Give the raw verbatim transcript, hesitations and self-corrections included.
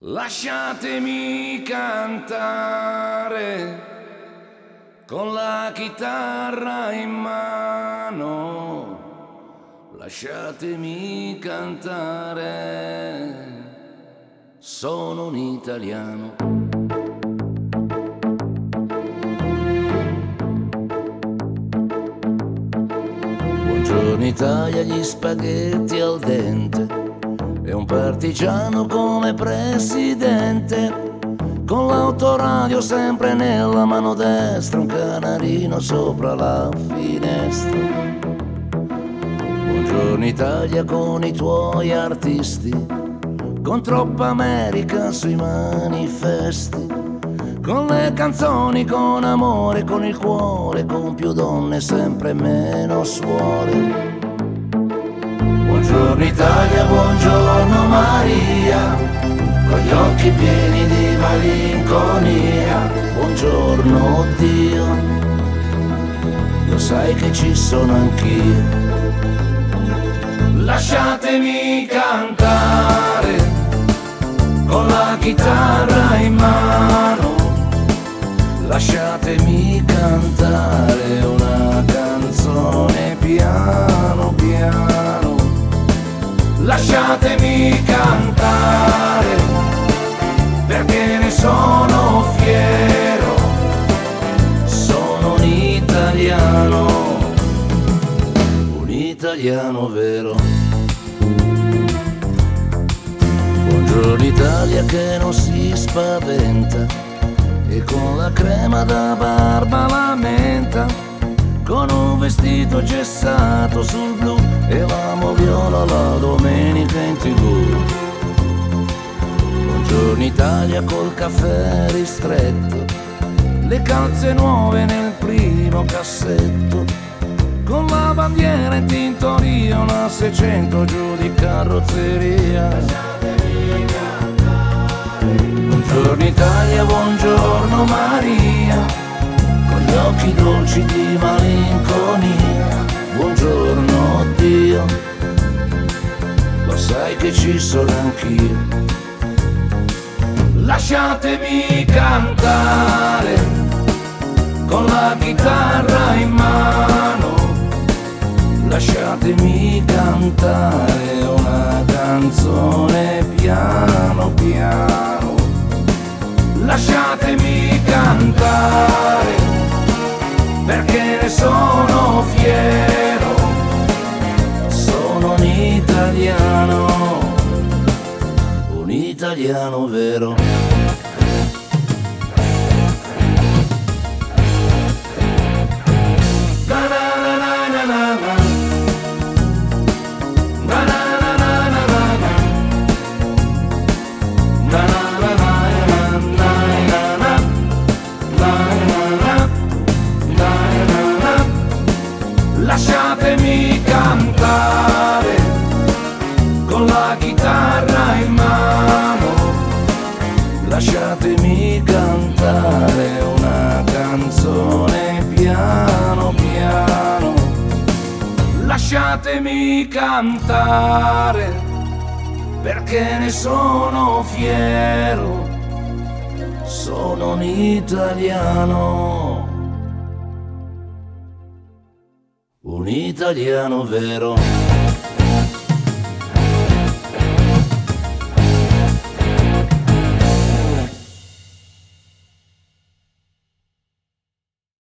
Lasciatemi cantare con la chitarra in mano, lasciatemi cantare, sono un italiano. Buongiorno Italia, gli spaghetti al dente e un partigiano come presidente, con l'autoradio sempre nella mano destra, un canarino sopra la finestra. Buongiorno Italia con i tuoi artisti, con troppa America sui manifesti, con le canzoni, con amore, con il cuore, con più donne, sempre meno suore. Buongiorno Italia, buongiorno Maria, con gli occhi pieni di malinconia. Buongiorno Dio, lo sai che ci sono anch'io. Lasciatemi cantare con la chitarra in mano, lasciatemi cantare una canzone piano piano. Lasciatemi cantare perché ne sono fiero, sono un italiano, un italiano vero. Buongiorno Italia che non si spaventa e con la crema da barba la menta, con un vestito gessato sul blu e l'amo viola la domenica in tv. Buongiorno Italia col caffè ristretto, le calze nuove nel primo cassetto, con la bandiera in tintoria, una seicento giù di carrozzeria. Buongiorno Italia, buongiorno Maria, con gli occhi dolci di malinconia. Buongiorno Dio, lo sai che ci sono anch'io. Lasciatemi cantare con la chitarra in mano, lasciatemi cantare una canzone piano piano. Lasciatemi cantare perché ne sono fiero, sono un italiano, un italiano vero. Lasciatemi cantare con la chitarra in mano, lasciatemi cantare una canzone piano piano. Lasciatemi cantare perché ne sono fiero, sono un italiano, un italiano vero.